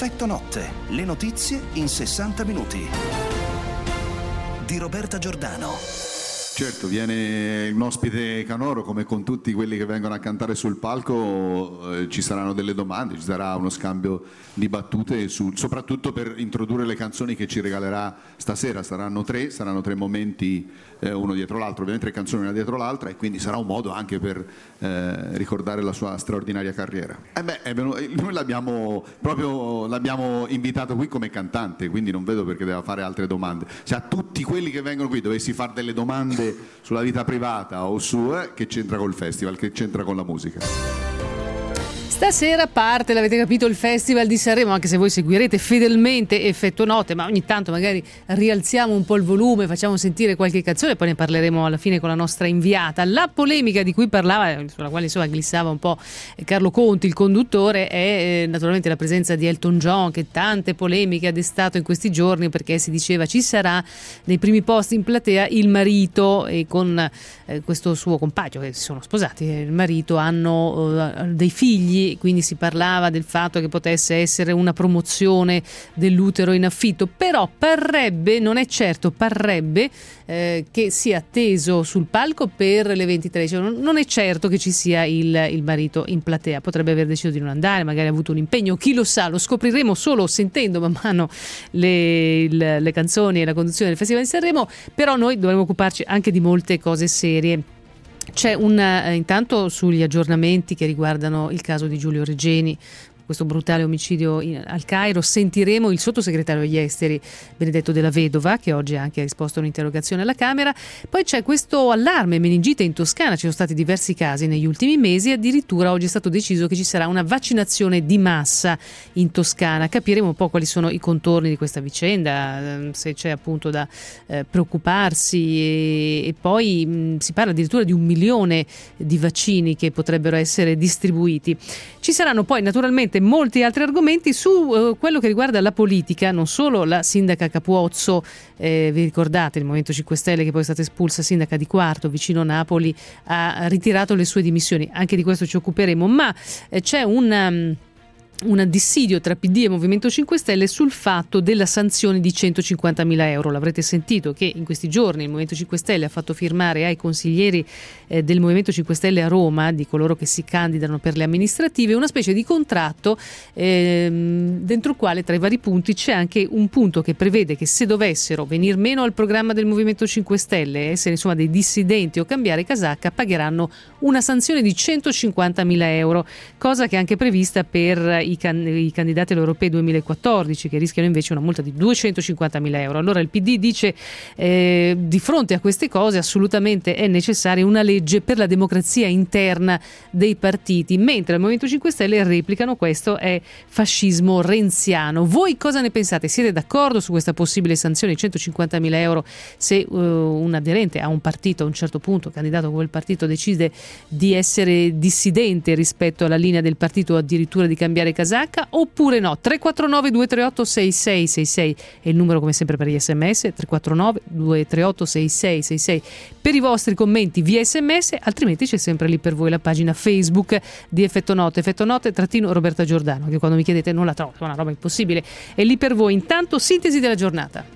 Effetto notte, le notizie in 60 minuti. Di Roberta Giordano. Certo, viene un ospite canoro, come con tutti quelli che vengono a cantare sul palco, ci saranno delle domande, ci sarà uno scambio di battute, soprattutto per introdurre le canzoni che ci regalerà stasera. Saranno tre momenti, uno dietro l'altro, ovviamente 3 canzoni una dietro l'altra, e quindi sarà un modo anche per ricordare la sua straordinaria carriera. Noi l'abbiamo invitato qui come cantante, quindi non vedo perché deve fare altre domande. Se a tutti quelli che vengono qui dovessi fare delle domande sulla vita privata o che c'entra col festival, che c'entra con la musica? Stasera parte, l'avete capito, il Festival di Sanremo, anche se voi seguirete fedelmente Effetto Notte, ma ogni tanto magari rialziamo un po' il volume, facciamo sentire qualche canzone e poi ne parleremo alla fine con la nostra inviata. La polemica di cui parlava, sulla quale insomma glissava un po' Carlo Conti, il conduttore, è naturalmente la presenza di Elton John, che tante polemiche ha destato in questi giorni, perché si diceva ci sarà nei primi posti in platea il marito, e con questo suo compagno, che si sono sposati, il marito, hanno dei figli. Quindi si parlava del fatto che potesse essere una promozione dell'utero in affitto, però parrebbe, non è certo, parrebbe che sia atteso sul palco per le 23, cioè non è certo che ci sia il marito in platea, potrebbe aver deciso di non andare, magari ha avuto un impegno, chi lo sa, lo scopriremo solo sentendo man mano le canzoni e la conduzione del Festival di Sanremo, però noi dovremo occuparci anche di molte cose serie. C'è intanto sugli aggiornamenti che riguardano il caso di Giulio Regeni, questo brutale omicidio al Cairo, sentiremo il sottosegretario agli esteri Benedetto Della Vedova, che oggi ha anche risposto a un'interrogazione alla Camera. Poi c'è questo allarme meningite in Toscana, ci sono stati diversi casi negli ultimi mesi, addirittura oggi è stato deciso che ci sarà una vaccinazione di massa in Toscana. Capiremo un po' quali sono i contorni di questa vicenda, se c'è appunto da preoccuparsi, e poi si parla addirittura di 1 milione di vaccini che potrebbero essere distribuiti. Ci saranno poi naturalmente molti altri argomenti su quello che riguarda la politica, non solo la sindaca Capuozzo, vi ricordate il Movimento 5 Stelle, che poi è stata espulsa sindaca di Quarto vicino Napoli, ha ritirato le sue dimissioni, anche di questo ci occuperemo, ma c'è un dissidio tra PD e Movimento 5 Stelle sul fatto della sanzione di 150.000 euro. L'avrete sentito che in questi giorni il Movimento 5 Stelle ha fatto firmare ai consiglieri del Movimento 5 Stelle a Roma, di coloro che si candidano per le amministrative, una specie di contratto dentro il quale tra i vari punti c'è anche un punto che prevede che se dovessero venir meno al programma del Movimento 5 Stelle, essere insomma dei dissidenti o cambiare casacca, pagheranno una sanzione di 150.000 euro, cosa che è anche prevista per i candidati all'Europeo 2014, che rischiano invece una multa di 250.000 euro. Allora il PD dice di fronte a queste cose assolutamente è necessaria una legge per la democrazia interna dei partiti, mentre al Movimento 5 Stelle replicano questo è fascismo renziano. Voi cosa ne pensate? Siete d'accordo su questa possibile sanzione di 150.000 euro se un aderente a un partito a un certo punto, candidato a quel partito, decide di essere dissidente rispetto alla linea del partito o addirittura di cambiare casacca, oppure no? 349 238 6666 è il numero come sempre per gli sms, 349 238 6666 per i vostri commenti via sms, altrimenti c'è sempre lì per voi la pagina Facebook di Effetto Notte _ Roberta Giordano, che quando mi chiedete non la trovo, è una roba impossibile, è lì per voi. Intanto sintesi della giornata.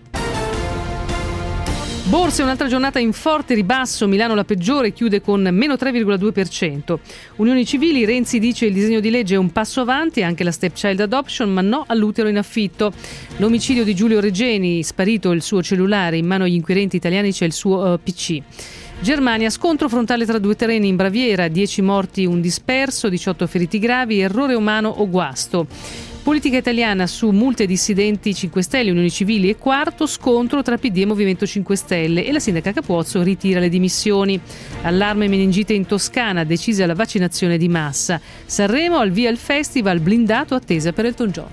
Borse, un'altra giornata in forte ribasso, Milano la peggiore, chiude con meno 3,2%. Unioni civili, Renzi dice il disegno di legge è un passo avanti, anche la stepchild adoption, ma no all'utero in affitto. L'omicidio di Giulio Regeni, sparito il suo cellulare, in mano agli inquirenti italiani c'è il suo PC. Germania, scontro frontale tra 2 treni in Baviera, 10 morti, un disperso, 18 feriti gravi, errore umano o guasto. Politica italiana su multe dissidenti 5 Stelle, Unioni Civili e Quarto, scontro tra PD e Movimento 5 Stelle e la sindaca Capuozzo ritira le dimissioni. Allarme meningite in Toscana, decisa la vaccinazione di massa. Sanremo, al via il festival, blindato, attesa per Elton John.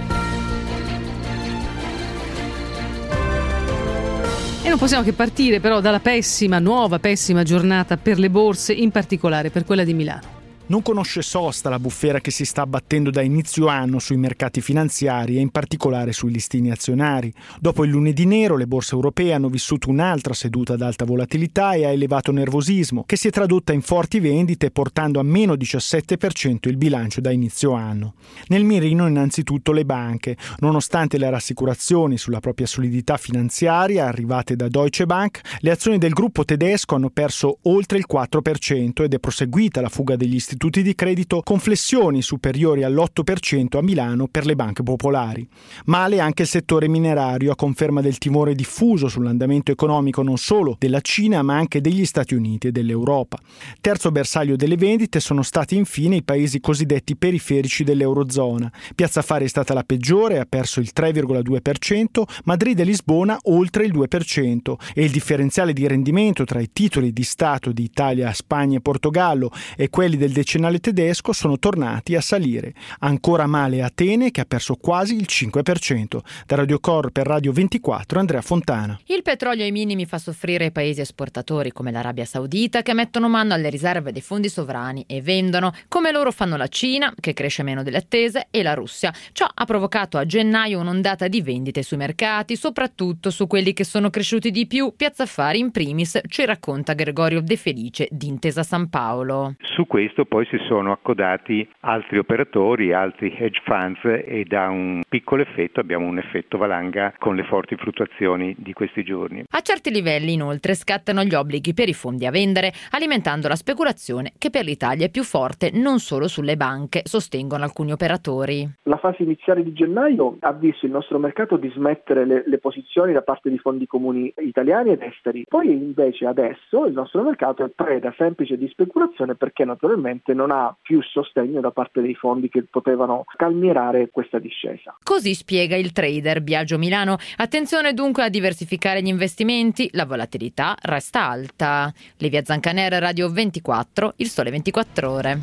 E non possiamo che partire però dalla nuova pessima giornata per le borse, in particolare per quella di Milano. Non conosce sosta la bufera che si sta abbattendo da inizio anno sui mercati finanziari e in particolare sui listini azionari. Dopo il lunedì nero le borse europee hanno vissuto un'altra seduta ad alta volatilità e a elevato nervosismo, che si è tradotta in forti vendite portando a meno 17% il bilancio da inizio anno. Nel mirino innanzitutto le banche. Nonostante le rassicurazioni sulla propria solidità finanziaria arrivate da Deutsche Bank, le azioni del gruppo tedesco hanno perso oltre il 4% ed è proseguita la fuga degli istituti di credito con flessioni superiori all'8% a Milano per le banche popolari. Male anche il settore minerario, a conferma del timore diffuso sull'andamento economico non solo della Cina ma anche degli Stati Uniti e dell'Europa. Terzo bersaglio delle vendite sono stati infine i paesi cosiddetti periferici dell'Eurozona. Piazza Affari è stata la peggiore, ha perso il 3,2%, Madrid e Lisbona oltre il 2% e il differenziale di rendimento tra i titoli di Stato di Italia, Spagna e Portogallo e quelli del decennale tedesco sono tornati a salire. Ancora male Atene che ha perso quasi il 5%. Da Radio Cor per Radio 24 Andrea Fontana. Il petrolio ai minimi fa soffrire i paesi esportatori come l'Arabia Saudita che mettono mano alle riserve dei fondi sovrani e vendono, come loro fanno la Cina che cresce meno delle attese e la Russia. Ciò ha provocato a gennaio un'ondata di vendite sui mercati, soprattutto su quelli che sono cresciuti di più. Piazza Affari in primis, ci racconta Gregorio De Felice di Intesa San Paolo. Su questo poi si sono accodati altri operatori, altri hedge funds e da un piccolo effetto abbiamo un effetto valanga con le forti fluttuazioni di questi giorni. A certi livelli inoltre scattano gli obblighi per i fondi a vendere, alimentando la speculazione che per l'Italia è più forte non solo sulle banche, sostengono alcuni operatori. La fase iniziale di gennaio ha visto il nostro mercato dismettere le posizioni da parte di fondi comuni italiani ed esteri. Poi invece adesso il nostro mercato è preda semplice di speculazione perché naturalmente non ha più sostegno da parte dei fondi che potevano calmierare questa discesa. Così spiega il trader Biagio Milano. Attenzione dunque a diversificare gli investimenti, la volatilità resta alta. Livia Zancanera, Radio 24, Il Sole 24 Ore.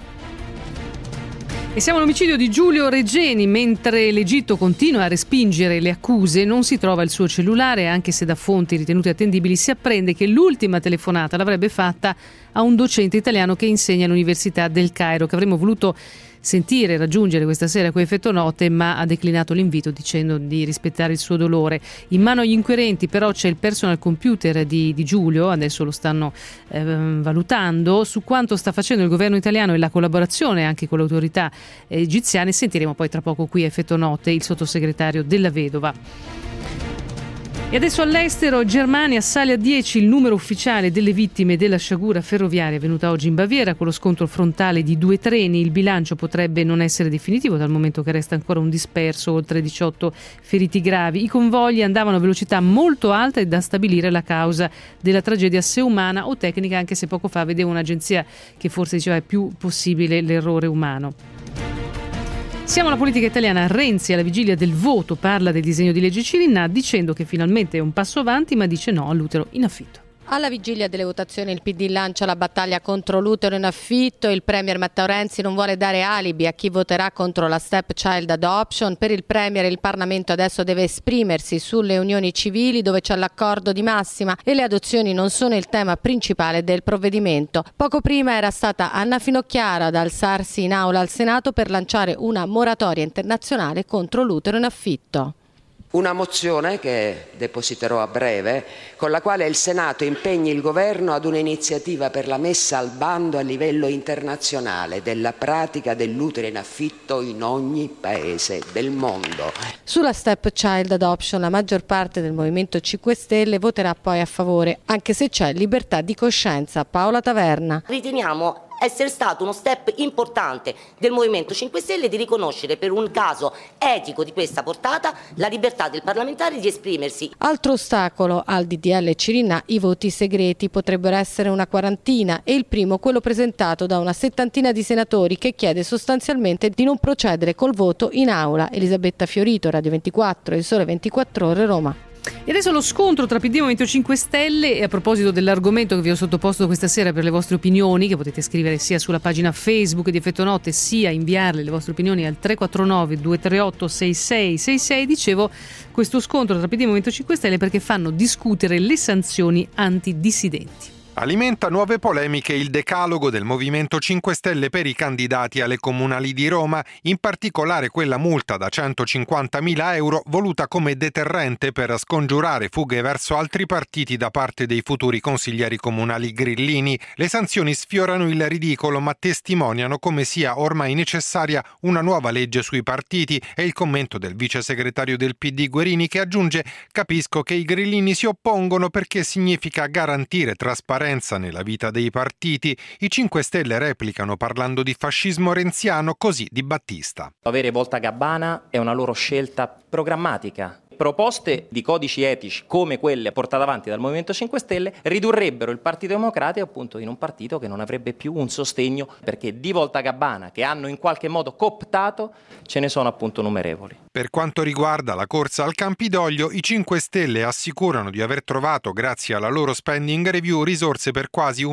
E siamo all'omicidio di Giulio Regeni. Mentre l'Egitto continua a respingere le accuse, non si trova il suo cellulare, anche se da fonti ritenute attendibili si apprende che l'ultima telefonata l'avrebbe fatta a un docente italiano che insegna all'Università del Cairo, che avremmo voluto sentire e raggiungere questa sera con Effetto Notte, ma ha declinato l'invito dicendo di rispettare il suo dolore. In mano agli inquirenti però c'è il personal computer di Giulio, adesso lo stanno valutando. Su quanto sta facendo il governo italiano e la collaborazione anche con le autorità egiziane sentiremo poi tra poco qui a Effetto Notte il sottosegretario Della Vedova. E adesso all'estero, Germania sale a 10 il numero ufficiale delle vittime della sciagura ferroviaria avvenuta oggi in Baviera con lo scontro frontale di 2 treni. Il bilancio potrebbe non essere definitivo dal momento che resta ancora un disperso, oltre 18 feriti gravi. I convogli andavano a velocità molto alta e da stabilire la causa della tragedia se umana o tecnica, anche se poco fa vedevo un'agenzia che forse diceva è più possibile l'errore umano. Siamo alla politica italiana. Renzi alla vigilia del voto parla del disegno di legge Cirinnà dicendo che finalmente è un passo avanti, ma dice no all'utero in affitto. Alla vigilia delle votazioni il PD lancia la battaglia contro l'utero in affitto. Il premier Matteo Renzi non vuole dare alibi a chi voterà contro la step child adoption. Per il premier il Parlamento adesso deve esprimersi sulle unioni civili dove c'è l'accordo di massima e le adozioni non sono il tema principale del provvedimento. Poco prima era stata Anna Finocchiaro ad alzarsi in aula al Senato per lanciare una moratoria internazionale contro l'utero in affitto. Una mozione che depositerò a breve, con la quale il Senato impegni il Governo ad un'iniziativa per la messa al bando a livello internazionale della pratica dell'utero in affitto in ogni paese del mondo. Sulla step child adoption la maggior parte del Movimento 5 Stelle voterà poi a favore, anche se c'è libertà di coscienza. Paola Taverna. Riteniamo essere stato uno step importante del Movimento 5 Stelle di riconoscere per un caso etico di questa portata la libertà del parlamentare di esprimersi. Altro ostacolo al DDL Cirinnà, i voti segreti potrebbero essere una quarantina e il primo quello presentato da una settantina di senatori che chiede sostanzialmente di non procedere col voto in aula. Elisabetta Fiorito, Radio 24, Il Sole 24 Ore, Roma. E adesso lo scontro tra PD e Movimento 5 Stelle. E a proposito dell'argomento che vi ho sottoposto questa sera per le vostre opinioni, che potete scrivere sia sulla pagina Facebook di Effetto Notte sia inviarle le vostre opinioni al 349 238 6666, dicevo questo scontro tra PD e Movimento 5 Stelle perché fanno discutere le sanzioni antidissidenti. Alimenta nuove polemiche il decalogo del Movimento 5 Stelle per i candidati alle comunali di Roma, in particolare quella multa da 150.000 euro voluta come deterrente per scongiurare fughe verso altri partiti da parte dei futuri consiglieri comunali grillini. Le sanzioni sfiorano il ridicolo ma testimoniano come sia ormai necessaria una nuova legge sui partiti, e il commento del vice segretario del PD Guerini, che aggiunge: capisco che i grillini si oppongono perché significa garantire trasparenza nella vita dei partiti. I 5 Stelle replicano parlando di fascismo renziano, così Di Battista. Avere Voltagabbana è una loro scelta programmatica. Proposte di codici etici come quelle portate avanti dal Movimento 5 Stelle ridurrebbero il Partito Democratico appunto in un partito che non avrebbe più un sostegno, perché di Voltagabbana che hanno in qualche modo cooptato ce ne sono appunto numerevoli. Per quanto riguarda la corsa al Campidoglio, i 5 Stelle assicurano di aver trovato, grazie alla loro spending review, risorse per quasi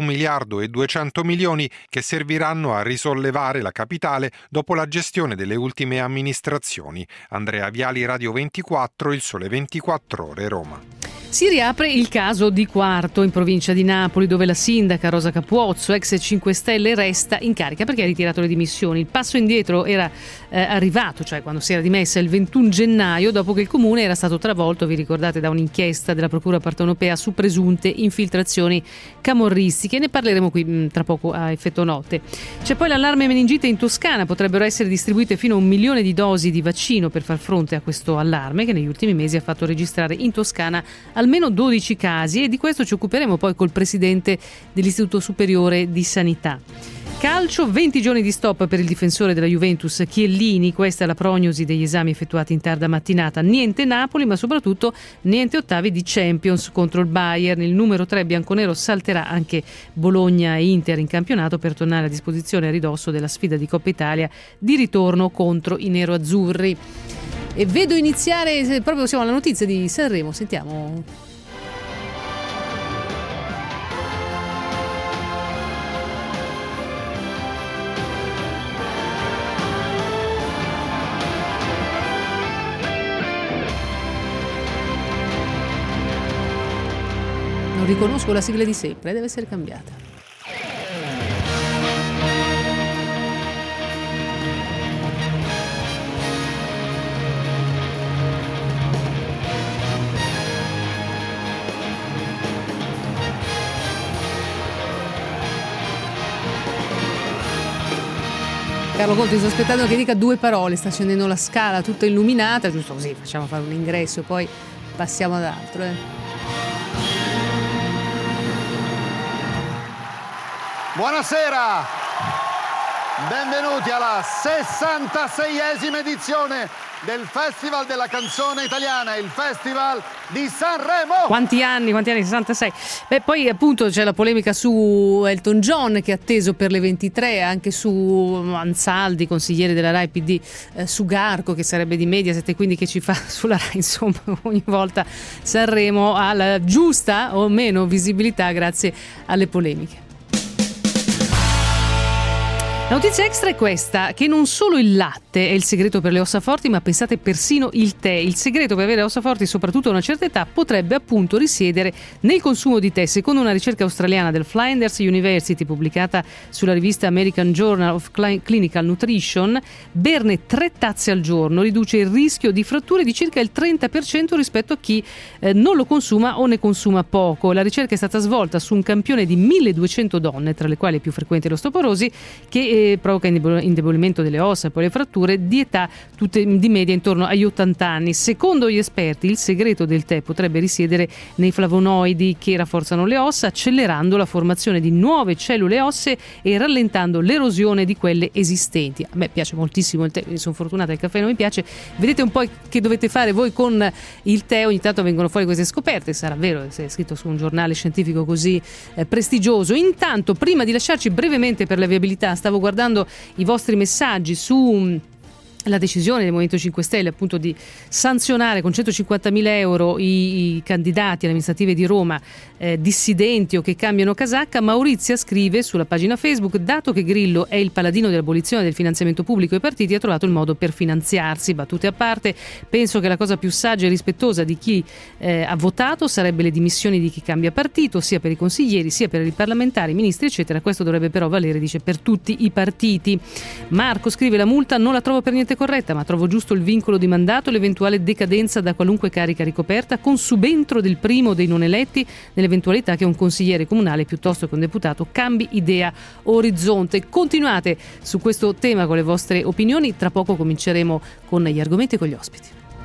1.200 milioni che serviranno a risollevare la capitale dopo la gestione delle ultime amministrazioni. Andrea Viali, Radio 24, Il Sole 24 Ore, Roma. Si riapre il caso di Quarto in provincia di Napoli, dove la sindaca Rosa Capuozzo, ex 5 Stelle, resta in carica perché ha ritirato le dimissioni. Il passo indietro era arrivato, cioè quando si era dimessa il 21 gennaio, dopo che il comune era stato travolto, vi ricordate, da un'inchiesta della Procura partenopea su presunte infiltrazioni camorristiche. Ne parleremo qui tra poco a effetto notte. C'è poi l'allarme meningite in Toscana. Potrebbero essere distribuite fino a 1 milione di dosi di vaccino per far fronte a questo allarme che negli ultimi mesi ha fatto registrare in Toscana almeno 12 casi, e di questo ci occuperemo poi col presidente dell'Istituto Superiore di Sanità. Calcio, 20 giorni di stop per il difensore della Juventus Chiellini. Questa è la prognosi degli esami effettuati in tarda mattinata. Niente Napoli, ma soprattutto niente ottavi di Champions contro il Bayern. Il numero 3 bianconero salterà anche Bologna e Inter in campionato per tornare a disposizione a ridosso della sfida di Coppa Italia di ritorno contro i neroazzurri. E vedo iniziare, proprio siamo alla notizia di Sanremo, sentiamo. Non riconosco la sigla di sempre, deve essere cambiata. Carlo Conti sta aspettando che dica 2 parole, sta scendendo la scala tutta illuminata, giusto così, facciamo fare un ingresso, poi passiamo ad altro. Buonasera, benvenuti alla 66esima edizione del Festival della Canzone Italiana, il Festival di Sanremo. Quanti anni, 66. Beh, poi appunto c'è la polemica su Elton John, che è atteso per le 23, anche su Ansaldi, consigliere della Rai PD, su Garco, che sarebbe di Mediaset e quindi che ci fa sulla Rai. Insomma, ogni volta Sanremo ha la giusta o meno visibilità grazie alle polemiche. La notizia extra è questa, che non solo il latte è il segreto per le ossa forti, ma pensate persino il tè. Il segreto per avere ossa forti, soprattutto a una certa età, potrebbe appunto risiedere nel consumo di tè. Secondo una ricerca australiana del Flinders University pubblicata sulla rivista American Journal of Clinical Nutrition, berne 3 tazze al giorno riduce il rischio di fratture di circa il 30% rispetto a chi non lo consuma o ne consuma poco. La ricerca è stata svolta su un campione di 1200 donne, tra le quali è più frequente l'osteoporosi, che provoca indebolimento delle ossa e poi le fratture, di età tutte di media intorno agli 80 anni. Secondo gli esperti il segreto del tè potrebbe risiedere nei flavonoidi che rafforzano le ossa, accelerando la formazione di nuove cellule ossee e rallentando l'erosione di quelle esistenti. A me piace moltissimo il tè, sono fortunata, il caffè non mi piace. Vedete un po' che dovete fare voi con il tè, ogni tanto vengono fuori queste scoperte, sarà vero se è scritto su un giornale scientifico così prestigioso. Intanto, prima di lasciarci brevemente per la viabilità, stavo guardando i vostri messaggi su la decisione del Movimento 5 Stelle appunto di sanzionare con 150.000 euro i candidati alle amministrative di Roma dissidenti o che cambiano casacca. Maurizia scrive sulla pagina Facebook: dato che Grillo è il paladino dell'abolizione del finanziamento pubblico ai partiti, ha trovato il modo per finanziarsi. Battute a parte, penso che la cosa più saggia e rispettosa di chi ha votato sarebbe le dimissioni di chi cambia partito, sia per i consiglieri sia per i parlamentari, i ministri eccetera. Questo dovrebbe però valere, dice, per tutti i partiti. Marco scrive: la multa non la trovo per niente corretta, ma trovo giusto il vincolo di mandato e l'eventuale decadenza da qualunque carica ricoperta, con subentro del primo dei non eletti nell'eventualità che un consigliere comunale piuttosto che un deputato cambi idea o orizzonte. Continuate su questo tema con le vostre opinioni, tra poco cominceremo con gli argomenti e con gli ospiti.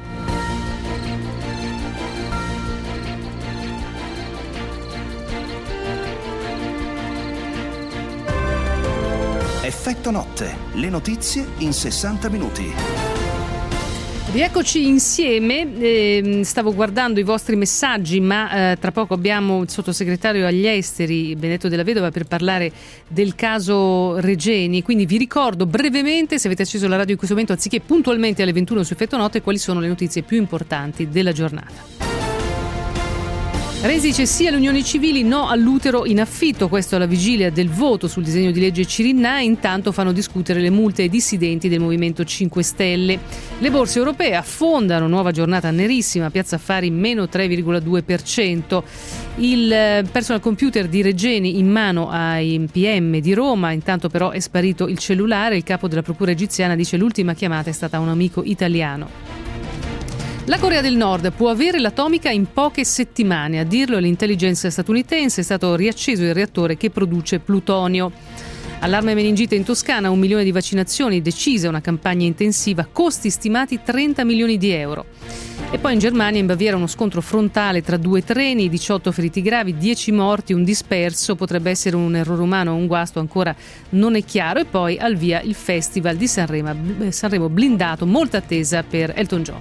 Effetto notte, le notizie in 60 minuti. Rieccoci insieme, stavo guardando i vostri messaggi, ma tra poco abbiamo il sottosegretario agli esteri Benedetto Della Vedova per parlare del caso Regeni, quindi vi ricordo brevemente, se avete acceso la radio in questo momento, anziché puntualmente alle 21 su Effetto Notte, quali sono le notizie più importanti della giornata. Renzi dice sì alle unioni civili, no all'utero in affitto, questo alla vigilia del voto sul disegno di legge Cirinnà. Intanto fanno discutere le multe ai dissidenti del Movimento 5 Stelle. Le borse europee affondano, nuova giornata nerissima, Piazza Affari meno 3,2%. Il personal computer di Regeni in mano ai PM di Roma, intanto però è sparito il cellulare. Il capo della procura egiziana dice l'ultima chiamata è stata a un amico italiano. La Corea del Nord può avere l'atomica in poche settimane, a dirlo l'intelligence statunitense. È stato riacceso il reattore che produce plutonio. Allarme meningite in Toscana, 1 milione di vaccinazioni, decisa una campagna intensiva, costi stimati 30 milioni di euro. E poi in Germania, in Baviera, uno scontro frontale tra 2 treni, 18 feriti gravi, 10 morti, un disperso. Potrebbe essere un errore umano o un guasto, ancora non è chiaro. E poi al via il Festival di Sanremo blindato, molta attesa per Elton John.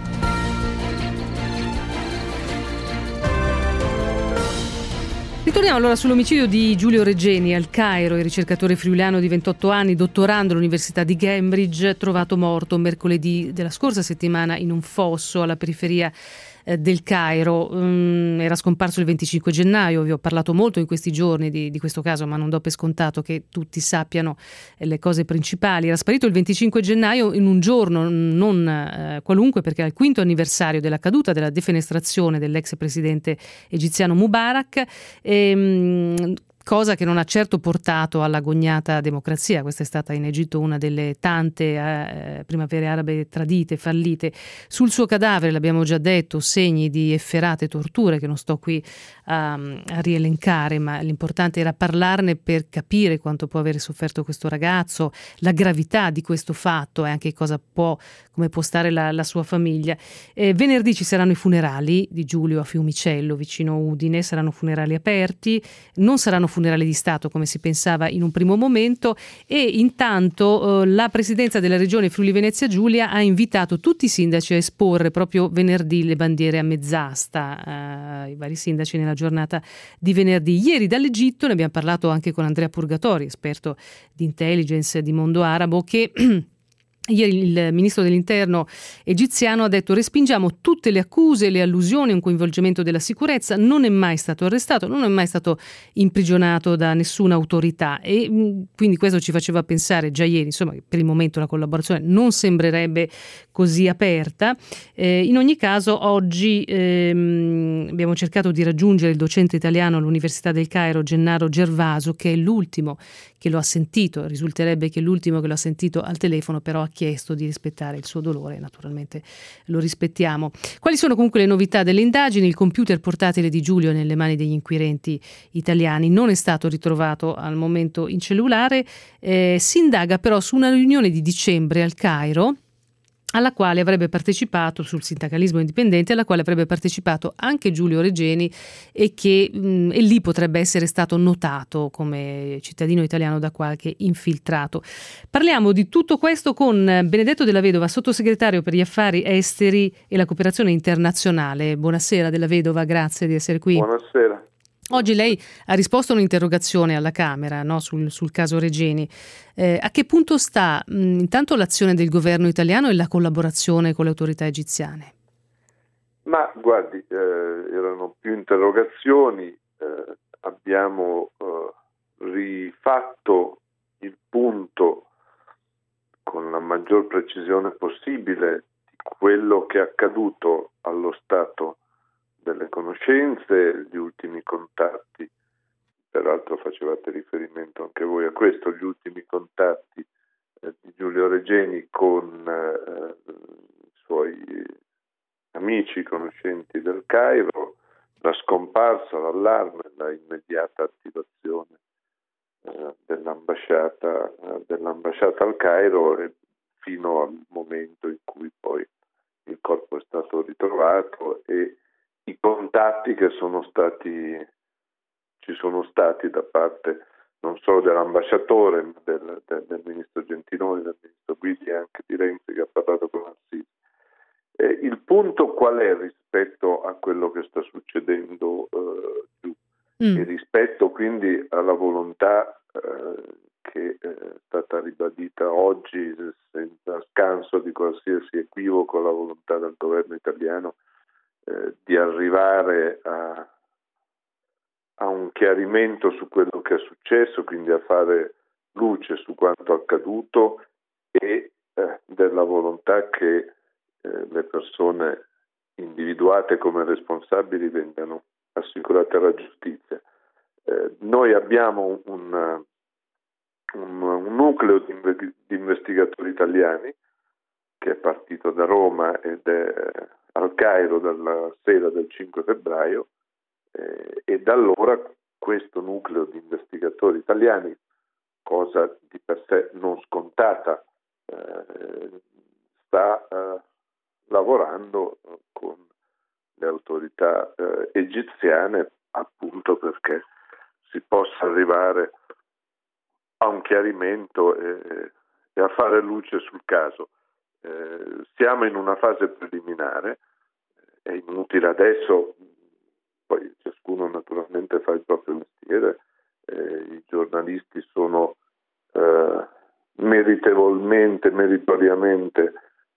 Ritorniamo allora sull'omicidio di Giulio Regeni al Cairo, il ricercatore friulano di 28 anni, dottorando all'Università di Cambridge, trovato morto mercoledì della scorsa settimana in un fosso alla periferia del Cairo. Era scomparso il 25 gennaio, vi ho parlato molto in questi giorni di questo caso, ma non do per scontato che tutti sappiano le cose principali. Era sparito il 25 gennaio in un giorno non qualunque, perché era il 5° anniversario della caduta, della defenestrazione dell'ex presidente egiziano Mubarak. Cosa che non ha certo portato all'agognata democrazia. Questa è stata in Egitto una delle tante primavere arabe tradite, fallite. Sul suo cadavere, l'abbiamo già detto, segni di efferate torture che non sto qui a rielencare, ma l'importante era parlarne per capire quanto può avere sofferto questo ragazzo, la gravità di questo fatto e anche come può stare la sua famiglia. Venerdì ci saranno i funerali di Giulio a Fiumicello, vicino Udine. Saranno funerali aperti, non saranno funerali di Stato come si pensava in un primo momento, e intanto la presidenza della regione Friuli Venezia Giulia ha invitato tutti i sindaci a esporre proprio venerdì le bandiere a mezz'asta, i vari sindaci nella giornata di venerdì. Ieri dall'Egitto ne abbiamo parlato anche con Andrea Purgatori, esperto di intelligence di mondo arabo, che ieri il ministro dell'interno egiziano ha detto: respingiamo tutte le accuse, le allusioni a un coinvolgimento della sicurezza, non è mai stato arrestato, non è mai stato imprigionato da nessuna autorità. E quindi questo ci faceva pensare già ieri, insomma, che per il momento la collaborazione non sembrerebbe così aperta. In ogni caso oggi abbiamo cercato di raggiungere il docente italiano all'Università del Cairo, Gennaro Gervaso, che è l'ultimo che lo ha sentito. Risulterebbe che l'ultimo che lo ha sentito al telefono, però ha chiesto di rispettare il suo dolore, naturalmente lo rispettiamo. Quali sono comunque le novità delle indagini? Il computer portatile di Giulio nelle mani degli inquirenti italiani non è stato ritrovato al momento in cellulare. Si indaga però su una riunione di dicembre al Cairo, alla quale avrebbe partecipato, sul sindacalismo indipendente, alla quale avrebbe partecipato anche Giulio Regeni e lì potrebbe essere stato notato come cittadino italiano da qualche infiltrato. Parliamo di tutto questo con Benedetto Della Vedova, sottosegretario per gli affari esteri e la cooperazione internazionale. Buonasera Della Vedova, grazie di essere qui. Buonasera. Oggi lei ha risposto a un'interrogazione alla Camera, no, sul caso Regeni. A che punto sta intanto l'azione del governo italiano e la collaborazione con le autorità egiziane? Ma guardi, erano più interrogazioni, abbiamo rifatto il punto con la maggior precisione possibile di quello che è accaduto allo stato delle conoscenze, gli ultimi contatti, peraltro facevate riferimento anche voi a questo, gli ultimi contatti di Giulio Regeni con i suoi amici, conoscenti del Cairo, la scomparsa, l'allarme, la immediata attivazione dell'ambasciata al Cairo fino al momento in cui poi il corpo è stato ritrovato e i contatti che ci sono stati da parte non solo dell'ambasciatore, ma del ministro Gentiloni, del ministro Guidi e anche di Renzi che ha parlato con Al-Sisi. Il punto qual è rispetto a quello che sta succedendo giù? E rispetto quindi alla volontà che è stata ribadita oggi senza scanso di qualsiasi equivoco, la volontà del governo italiano di arrivare a un chiarimento su quello che è successo, quindi a fare luce su quanto accaduto e della volontà che le persone individuate come responsabili vengano assicurate alla giustizia. Noi abbiamo un nucleo di investigatori italiani che è partito da Roma ed è al Cairo dalla sera del 5 febbraio e da allora questo nucleo di investigatori italiani, cosa di per sé non scontata, sta lavorando con le autorità egiziane appunto perché si possa arrivare a un chiarimento e a fare luce sul caso. Siamo in una fase preliminare, è inutile adesso, poi ciascuno naturalmente fa il proprio mestiere, i giornalisti sono meritoriamente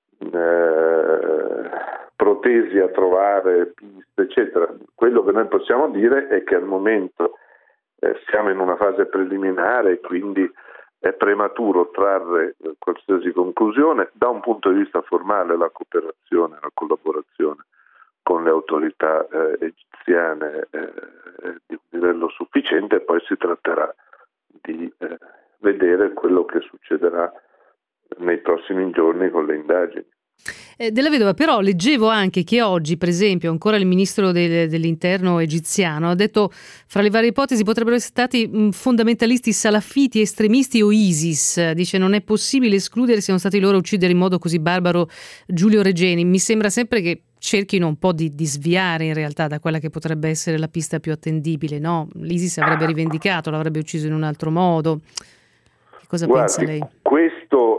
protesi a trovare piste, eccetera. Quello che noi possiamo dire è che al momento siamo in una fase preliminare e quindi è prematuro trarre qualsiasi conclusione. Da un punto di vista formale la cooperazione, la collaborazione con le autorità egiziane di un livello sufficiente e poi si tratterà di vedere quello che succederà nei prossimi giorni con le indagini. Della Vedova, però leggevo anche che oggi, per esempio, ancora il ministro dell'interno egiziano ha detto fra le varie ipotesi potrebbero essere stati fondamentalisti salafiti, estremisti o ISIS. Dice non è possibile escludere siano stati loro a uccidere in modo così barbaro Giulio Regeni. Mi sembra sempre che cerchino un po' di sviare in realtà da quella che potrebbe essere la pista più attendibile, no? L'ISIS avrebbe rivendicato, l'avrebbe ucciso in un altro modo. Che cosa pensa lei? Questo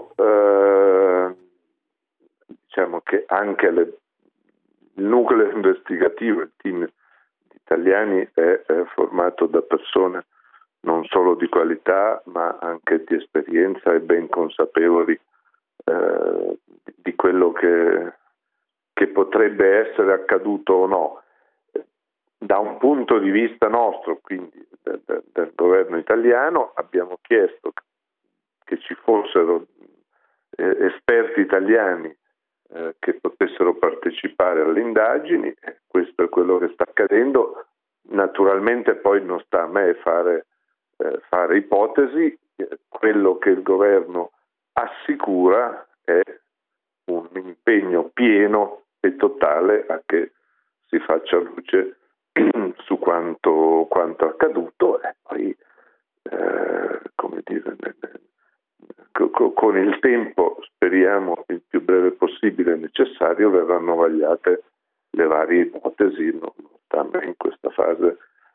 diciamo che anche il nucleo investigativo, il team di italiani è formato da persone non solo di qualità ma anche di esperienza e ben consapevoli di quello che potrebbe essere accaduto o no. Da un punto di vista nostro, quindi del governo italiano, abbiamo chiesto che ci fossero esperti italiani che potessero partecipare alle indagini. Questo è quello che sta accadendo. Naturalmente poi non sta a me fare ipotesi. Quello che il governo assicura è un impegno pieno e totale a che si faccia luce su quanto accaduto e poi come dire, con il tempo, speriamo il più breve possibile necessario, verranno vagliate le varie ipotesi. Non sta a me in questa fase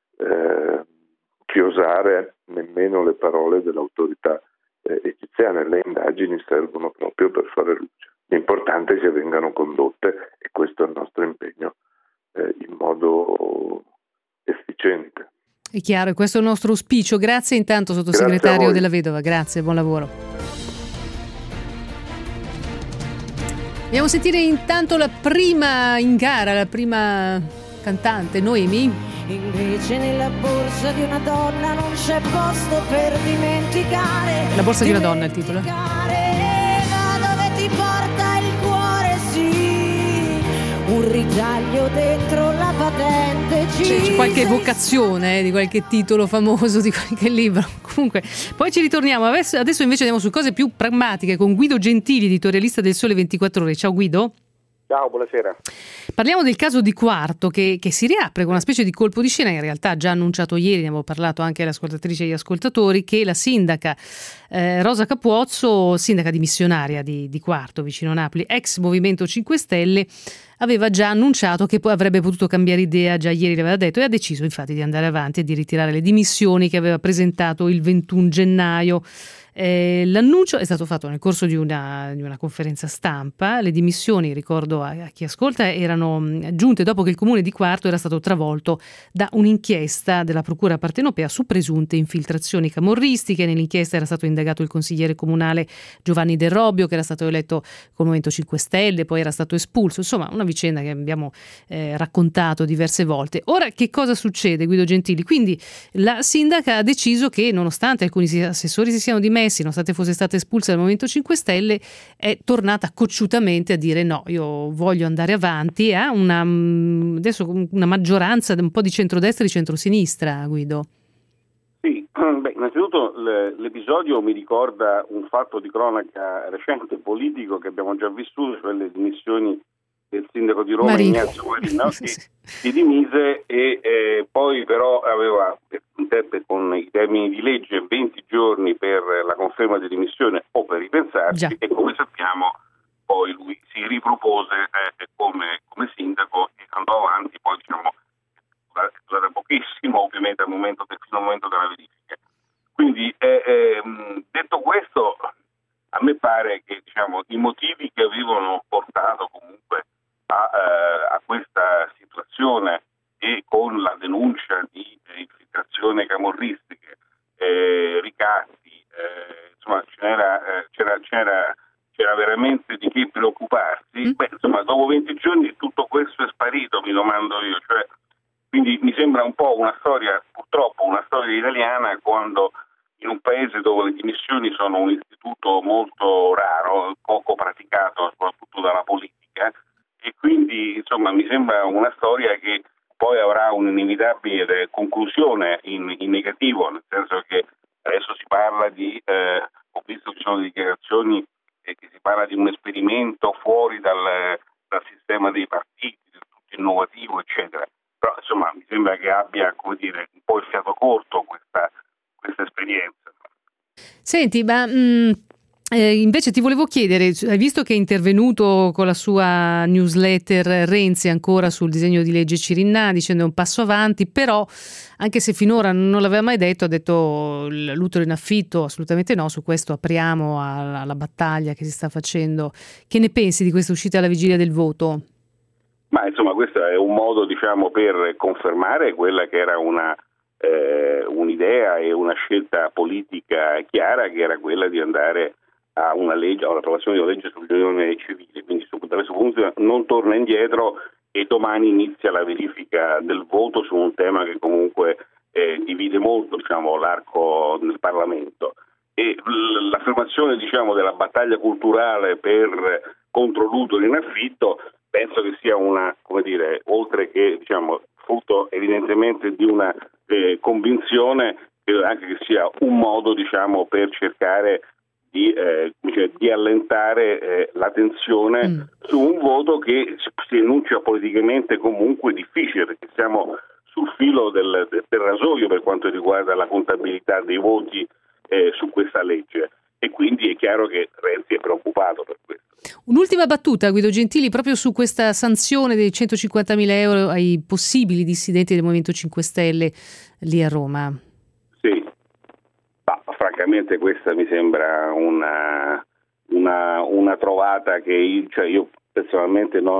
chiosare nemmeno le parole dell'autorità egiziane. Le indagini servono proprio per fare luce. L'importante è che vengano condotte e questo è il nostro impegno in modo efficiente. È chiaro, e questo è il nostro auspicio. Grazie intanto, sottosegretario Della Vedova, grazie, buon lavoro. Andiamo a sentire intanto la prima in gara, la prima cantante, Noemi. Invece nella borsa di una donna non c'è posto per dimenticare. La borsa di una donna è il titolo. Va dove ti porta il cuore, sì. Un rigiaglio dentro la patente. C'è qualche evocazione di qualche titolo famoso, di qualche libro. Comunque, poi ci ritorniamo. Adesso invece andiamo su cose più pragmatiche con Guido Gentili, editorialista del Sole 24 Ore. Ciao Guido. Ciao, buonasera. Parliamo del caso di Quarto che si riapre con una specie di colpo di scena, in realtà già annunciato ieri, ne abbiamo parlato anche alle ascoltatrici e agli ascoltatori, che la sindaca Rosa Capuozzo, sindaca dimissionaria di Quarto, vicino Napoli, ex Movimento 5 Stelle, aveva già annunciato che poi avrebbe potuto cambiare idea, già ieri l'aveva detto, e ha deciso infatti di andare avanti e di ritirare le dimissioni che aveva presentato il 21 gennaio. L'annuncio è stato fatto nel corso di una conferenza stampa. Le dimissioni, ricordo a chi ascolta, erano giunte dopo che il comune di Quarto era stato travolto da un'inchiesta della procura partenopea su presunte infiltrazioni camorristiche. Nell'inchiesta era stato indagato il consigliere comunale Giovanni Del Robbio, che era stato eletto col Movimento 5 Stelle, poi era stato espulso. Insomma, una vicenda che abbiamo raccontato diverse volte. Ora, che cosa succede, Guido Gentili? Quindi la sindaca ha deciso che, nonostante alcuni assessori si siano dimessi, nonostante fosse stata espulsa dal Movimento 5 Stelle, è tornata cocciutamente a dire no, io voglio andare avanti, e ha adesso una maggioranza un po' di centrodestra e di centrosinistra, Guido. Sì, innanzitutto l'episodio mi ricorda un fatto di cronaca recente politico che abbiamo già vissuto, cioè le dimissioni del sindaco di Roma Ignazio Marino, che si dimise e poi però aveva con i termini di legge 20 giorni per la conferma di dimissione o per ripensarci. E come sappiamo poi lui si ripropose come sindaco e andò avanti, poi diciamo durata pochissimo ovviamente fino al momento della verifica. Quindi detto questo, a me pare che diciamo i motivi che avevano portato comunque a questa situazione, e con la denuncia di infiltrazioni camorristiche, ricatti, insomma c'era veramente di che preoccuparsi. Insomma, dopo 20 giorni tutto questo è sparito, mi domando io, cioè, quindi mi sembra un po' una storia, purtroppo una storia italiana, quando in un paese dove le dimissioni sono un istituto molto raro, poco praticato soprattutto dalla politica, e quindi insomma mi sembra una storia che poi avrà un'inevitabile conclusione in negativo, nel senso che adesso si parla ho visto che ci sono dichiarazioni che si parla di un esperimento fuori dal sistema dei partiti, del tutto innovativo, eccetera. Però insomma mi sembra che abbia, come dire, un po' il fiato corto questa esperienza. Senti, ma invece ti volevo chiedere, hai visto che è intervenuto con la sua newsletter Renzi ancora sul disegno di legge Cirinnà, dicendo un passo avanti, però anche se finora non l'aveva mai detto, ha detto l'utero in affitto assolutamente no, su questo apriamo alla battaglia che si sta facendo. Che ne pensi di questa uscita alla vigilia del voto? Ma insomma questo è un modo, diciamo, per confermare quella che era un'idea e una scelta politica chiara, che era quella di andare a una legge, all'approvazione di una legge sull'unione civile. Quindi da questo punto non torna indietro, e domani inizia la verifica del voto su un tema che comunque divide molto, diciamo, l'arco nel Parlamento. E l'affermazione, diciamo, della battaglia culturale contro l'utero in affitto penso che sia una, come dire, oltre che, diciamo, frutto evidentemente di una convinzione, credo anche che sia un modo, diciamo, per cercare di allentare la tensione su un voto che si enuncia politicamente comunque difficile, perché siamo sul filo del rasoio per quanto riguarda la contabilità dei voti su questa legge, e quindi è chiaro che Renzi è preoccupato per questo. Un'ultima battuta, Guido Gentili, proprio su questa sanzione dei 150.000 euro ai possibili dissidenti del Movimento 5 Stelle lì a Roma. Sì, ma francamente questa mi sembra una trovata che io personalmente non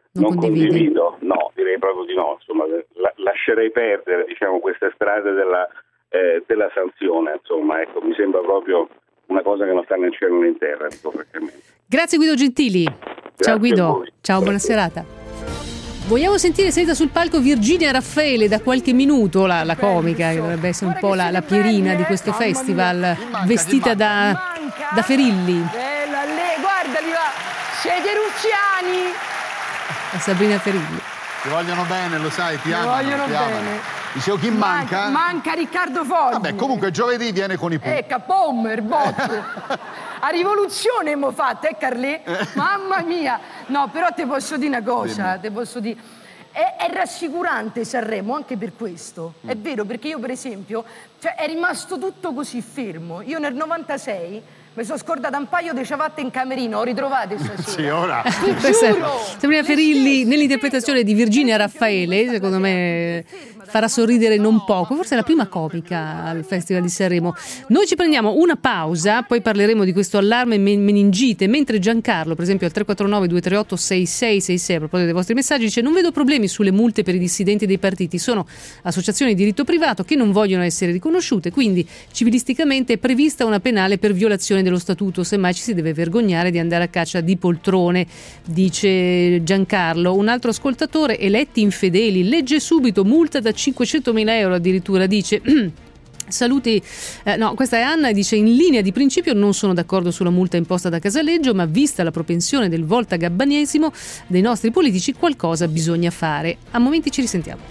Non condivido, no, direi proprio di no. Insomma, lascerei perdere, diciamo, queste strade della sanzione. Insomma, ecco, mi sembra proprio una cosa che non sta né in cielo né in terra, dico francamente. Grazie Guido Gentili. Ciao Guido. Ciao, buona serata. Vogliamo sentire salita sul palco Virginia Raffaele da qualche minuto, la comica, che dovrebbe essere un po' la Pierina di questo festival, vestita da Ferilli. Guardali, siete rucciani. Sabrina Ferilli. Ti vogliono bene, lo sai, ti amano. Vogliono bene. Dicevo, chi manca? Manca Riccardo Fogli. Vabbè, comunque giovedì viene con i punti. Pommer, botto. A rivoluzione abbiamo fatto, Carlè? Mamma mia. No, però ti posso dire una cosa, ti posso dire. È rassicurante Sanremo anche per questo. È vero, perché io per esempio, è rimasto tutto così fermo. Io nel 96 mi sono scordata un paio di ciabatte in camerino, ho ritrovate stasera. Sì, ora. Sabrina Ferilli nell'interpretazione di Virginia Raffaele, secondo me farà sorridere non poco, forse è la prima comica al Festival di Sanremo. Noi ci prendiamo una pausa, poi parleremo di questo allarme meningite, mentre Giancarlo, per esempio al 349-238-6666, a proposito dei vostri messaggi, dice: non vedo problemi sulle multe per i dissidenti dei partiti, sono associazioni di diritto privato che non vogliono essere riconosciute, quindi civilisticamente è prevista una penale per violazione dello statuto, semmai ci si deve vergognare di andare a caccia di poltrone, dice Giancarlo. Un altro ascoltatore: eletti infedeli, legge subito, multa da 500.000 euro addirittura, dice. Saluti, no, questa è Anna e dice: in linea di principio non sono d'accordo sulla multa imposta da Casaleggio, ma vista la propensione del voltagabbanesimo dei nostri politici qualcosa bisogna fare. A momenti ci risentiamo.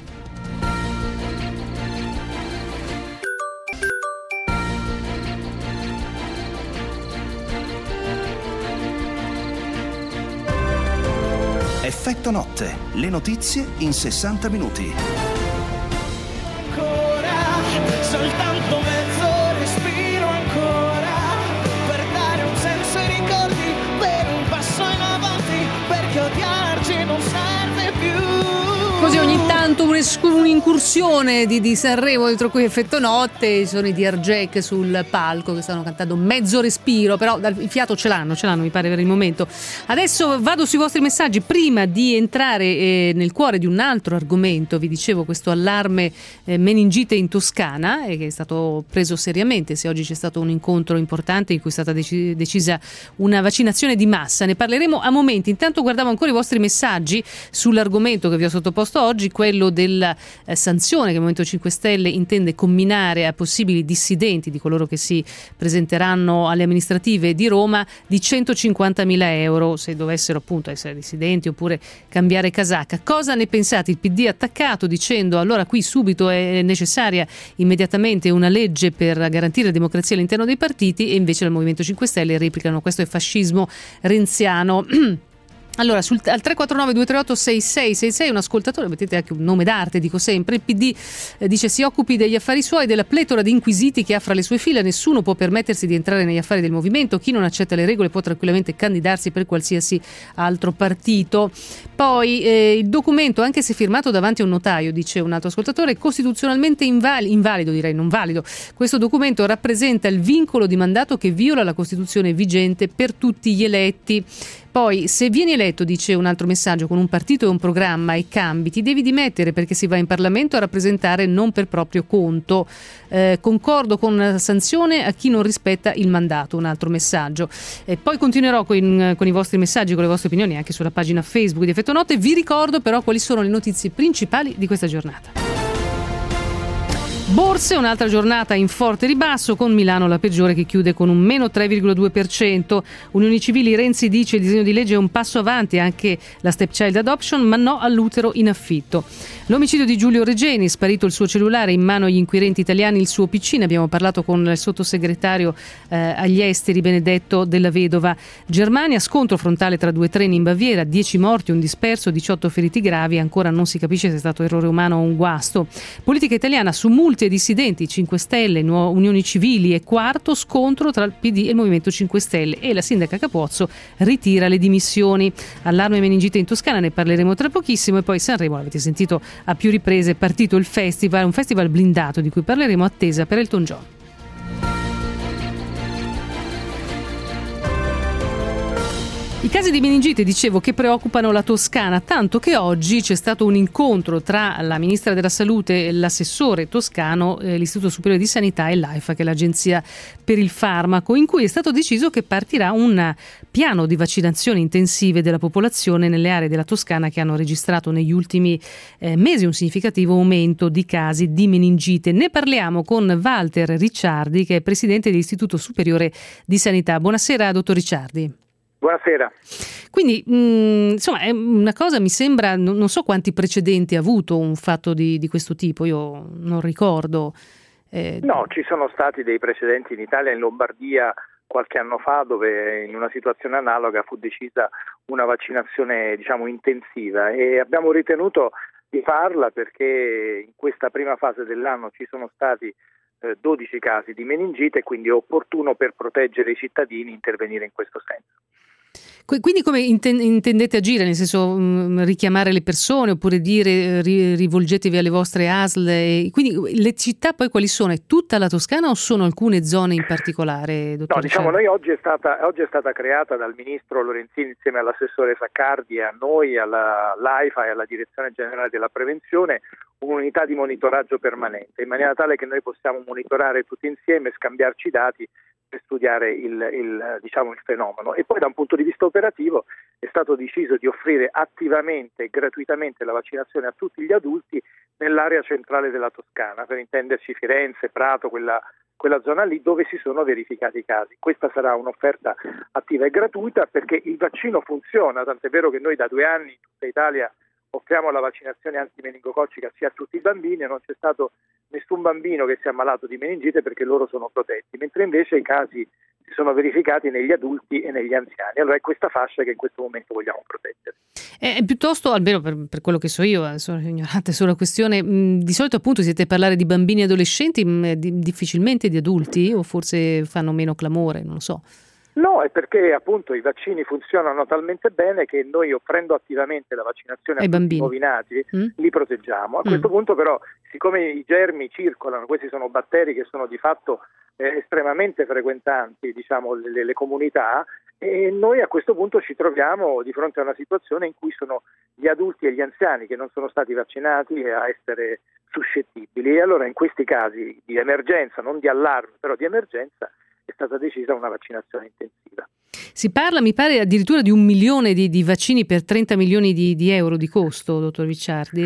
Effetto notte, le notizie in 60 minuti. Soltanto mezzo respiro ancora per dare un senso ai ricordi, per un passo in avanti, perché odiarci non serve più. Così ogni tanto un'incursione di Sanremo dentro qui Effetto notte. Sono i Dear Jack sul palco che stanno cantando Mezzo respiro, però il fiato ce l'hanno mi pare per il momento. Adesso vado sui vostri messaggi prima di entrare nel cuore di un altro argomento. Vi dicevo questo allarme meningite in Toscana, che è stato preso seriamente. Se oggi c'è stato un incontro importante in cui è stata decisa una vaccinazione di massa, ne parleremo a momenti. Intanto guardavo ancora i vostri messaggi sull'argomento che vi ho sottoposto oggi, quello della sanzione che il Movimento 5 Stelle intende comminare a possibili dissidenti, di coloro che si presenteranno alle amministrative di Roma, di 150.000 euro se dovessero appunto essere dissidenti oppure cambiare casacca. Cosa ne pensate? Il PD attaccato dicendo: allora qui subito è necessaria immediatamente una legge per garantire la democrazia all'interno dei partiti, e invece al Movimento 5 Stelle replicano: questo è fascismo renziano. Allora, al 349-238-6666 un ascoltatore, mettete anche un nome d'arte, dico sempre, il PD dice: si occupi degli affari suoi, della pletora di inquisiti che ha fra le sue fila, nessuno può permettersi di entrare negli affari del movimento, chi non accetta le regole può tranquillamente candidarsi per qualsiasi altro partito. Poi il documento, anche se firmato davanti a un notaio, dice un altro ascoltatore, è costituzionalmente invalido, direi non valido. Questo documento rappresenta il vincolo di mandato che viola la Costituzione vigente per tutti gli eletti. Poi, se vieni eletto, dice un altro messaggio, con un partito e un programma e cambi, ti devi dimettere perché si va in Parlamento a rappresentare non per proprio conto. Concordo con una sanzione a chi non rispetta il mandato, un altro messaggio. Poi continuerò con i vostri messaggi, con le vostre opinioni anche sulla pagina Facebook di Effetto Notte. Vi ricordo però quali sono le notizie principali di questa giornata. Borse, un'altra giornata in forte ribasso, con Milano la peggiore che chiude con un meno 3,2%. Unioni Civili, Renzi dice: il disegno di legge è un passo avanti, anche la stepchild adoption, ma no all'utero in affitto. L'omicidio di Giulio Regeni, sparito il suo cellulare, in mano agli inquirenti italiani il suo PC. Ne abbiamo parlato con il sottosegretario agli esteri Benedetto Della Vedova. Germania, scontro frontale tra due treni in Baviera, 10 morti, un disperso, 18 feriti gravi, ancora non si capisce se è stato errore umano o un guasto. Politica italiana, su multi e dissidenti, 5 Stelle, Unioni Civili e quarto scontro tra il PD e il Movimento 5 Stelle, e la sindaca Capozzo ritira le dimissioni. Allarme meningite in Toscana, ne parleremo tra pochissimo. E poi Sanremo, l'avete sentito a più riprese, è partito il festival, un festival blindato di cui parleremo, attesa per Elton John. I casi di meningite, dicevo, che preoccupano la Toscana, tanto che oggi c'è stato un incontro tra la Ministra della Salute e l'assessore toscano, l'Istituto Superiore di Sanità e l'AIFA, che è l'Agenzia per il Farmaco, in cui è stato deciso che partirà un piano di vaccinazioni intensive della popolazione nelle aree della Toscana che hanno registrato negli ultimi mesi un significativo aumento di casi di meningite. Ne parliamo con Walter Ricciardi, che è presidente dell'Istituto Superiore di Sanità. Buonasera, dottor Ricciardi. Buonasera. Quindi, insomma, è una cosa, mi sembra, non so quanti precedenti ha avuto un fatto di questo tipo, io non ricordo. No, ci sono stati dei precedenti in Italia, in Lombardia qualche anno fa, dove in una situazione analoga fu decisa una vaccinazione, diciamo, intensiva, e abbiamo ritenuto di farla perché in questa prima fase dell'anno ci sono stati 12 casi di meningite, quindi è opportuno, per proteggere i cittadini, intervenire in questo senso. Quindi come intendete agire? Nel senso, richiamare le persone, oppure dire rivolgetevi alle vostre ASL? Quindi le città poi quali sono? È tutta la Toscana o sono alcune zone in particolare, dottor? No, diciamo, noi oggi è stata creata dal ministro Lorenzin insieme all'assessore Saccardi, a noi, all'AIFA e alla Direzione Generale della Prevenzione, un'unità di monitoraggio permanente, in maniera tale che noi possiamo monitorare tutti insieme, scambiarci dati per studiare il fenomeno. E poi, da un punto di vista operativo, è stato deciso di offrire attivamente e gratuitamente la vaccinazione a tutti gli adulti nell'area centrale della Toscana, per intenderci Firenze, Prato, quella zona lì dove si sono verificati i casi. Questa sarà un'offerta attiva e gratuita perché il vaccino funziona, tant'è vero che noi da 2 anni in tutta Italia offriamo la vaccinazione antimeningococcica sia a tutti i bambini, e non c'è stato nessun bambino che si è ammalato di meningite perché loro sono protetti, mentre invece i casi si sono verificati negli adulti e negli anziani. Allora è questa fascia che in questo momento vogliamo proteggere. Piuttosto, almeno per quello che so io, sono ignorante sulla questione, di solito appunto siete a parlare di bambini e adolescenti, difficilmente di adulti, o forse fanno meno clamore, non lo so. No, è perché appunto i vaccini funzionano talmente bene che noi, offrendo attivamente la vaccinazione a tutti i nuovi nati, li proteggiamo. A questo punto però, siccome i germi circolano, questi sono batteri che sono di fatto estremamente frequentanti, diciamo, le comunità, e noi a questo punto ci troviamo di fronte a una situazione in cui sono gli adulti e gli anziani che non sono stati vaccinati a essere suscettibili. E allora in questi casi di emergenza, non di allarme, però di emergenza, è stata decisa una vaccinazione intensiva. Si parla, mi pare, addirittura di 1 milione di vaccini per 30 milioni di euro di costo, dottor Ricciardi?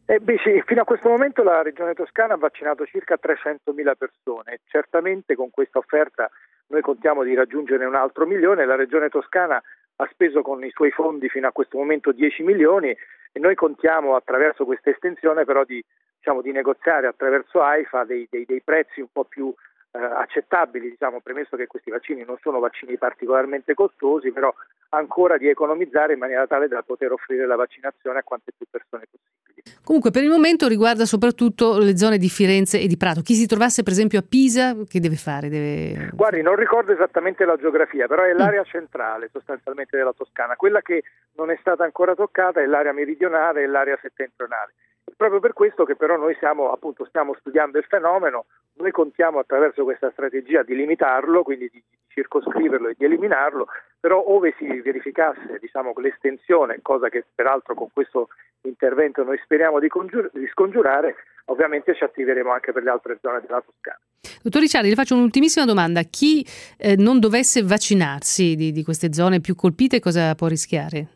Sì, fino a questo momento la Regione Toscana ha vaccinato circa 300.000 persone. Certamente con questa offerta noi contiamo di raggiungere un altro milione. La Regione Toscana ha speso con i suoi fondi fino a questo momento 10 milioni e noi contiamo, attraverso questa estensione, però di negoziare attraverso AIFA dei prezzi un po' più accettabili, premesso che questi vaccini non sono vaccini particolarmente costosi, però ancora di economizzare in maniera tale da poter offrire la vaccinazione a quante più persone possibili. Comunque per il momento riguarda soprattutto le zone di Firenze e di Prato. Chi si trovasse per esempio a Pisa, che deve fare? Guardi, non ricordo esattamente la geografia, però è l'area centrale sostanzialmente della Toscana. Quella che non è stata ancora toccata è l'area meridionale e l'area settentrionale. Proprio per questo che però noi stiamo studiando il fenomeno. Noi contiamo attraverso questa strategia di limitarlo, quindi di circoscriverlo e di eliminarlo, però ove si verificasse l'estensione, cosa che peraltro con questo intervento noi speriamo di scongiurare, ovviamente ci attiveremo anche per le altre zone della Toscana. Dottor Ricciardi, le faccio un'ultimissima domanda. Chi non dovesse vaccinarsi di queste zone più colpite, cosa può rischiare?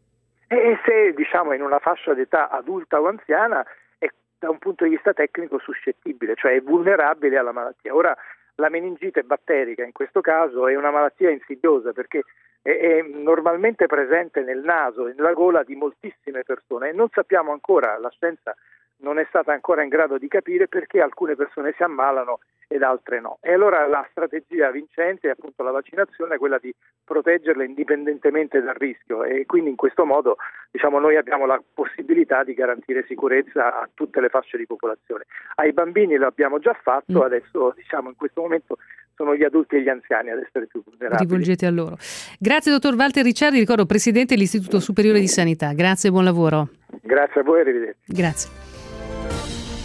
E se in una fascia d'età adulta o anziana è da un punto di vista tecnico suscettibile, cioè è vulnerabile alla malattia. Ora, la meningite batterica in questo caso è una malattia insidiosa perché è normalmente presente nel naso e nella gola di moltissime persone e non sappiamo ancora, la scienza non è stata ancora in grado di capire perché alcune persone si ammalano ed altre no. E allora la strategia vincente è appunto la vaccinazione, quella di proteggerle indipendentemente dal rischio, e quindi in questo modo noi abbiamo la possibilità di garantire sicurezza a tutte le fasce di popolazione. Ai bambini lo abbiamo già fatto, adesso in questo momento sono gli adulti e gli anziani ad essere più vulnerabili. Rivolgete a loro. Grazie dottor Walter Ricciardi, ricordo presidente dell'Istituto Superiore di Sanità. Grazie e buon lavoro. Grazie a voi, arrivederci. Grazie.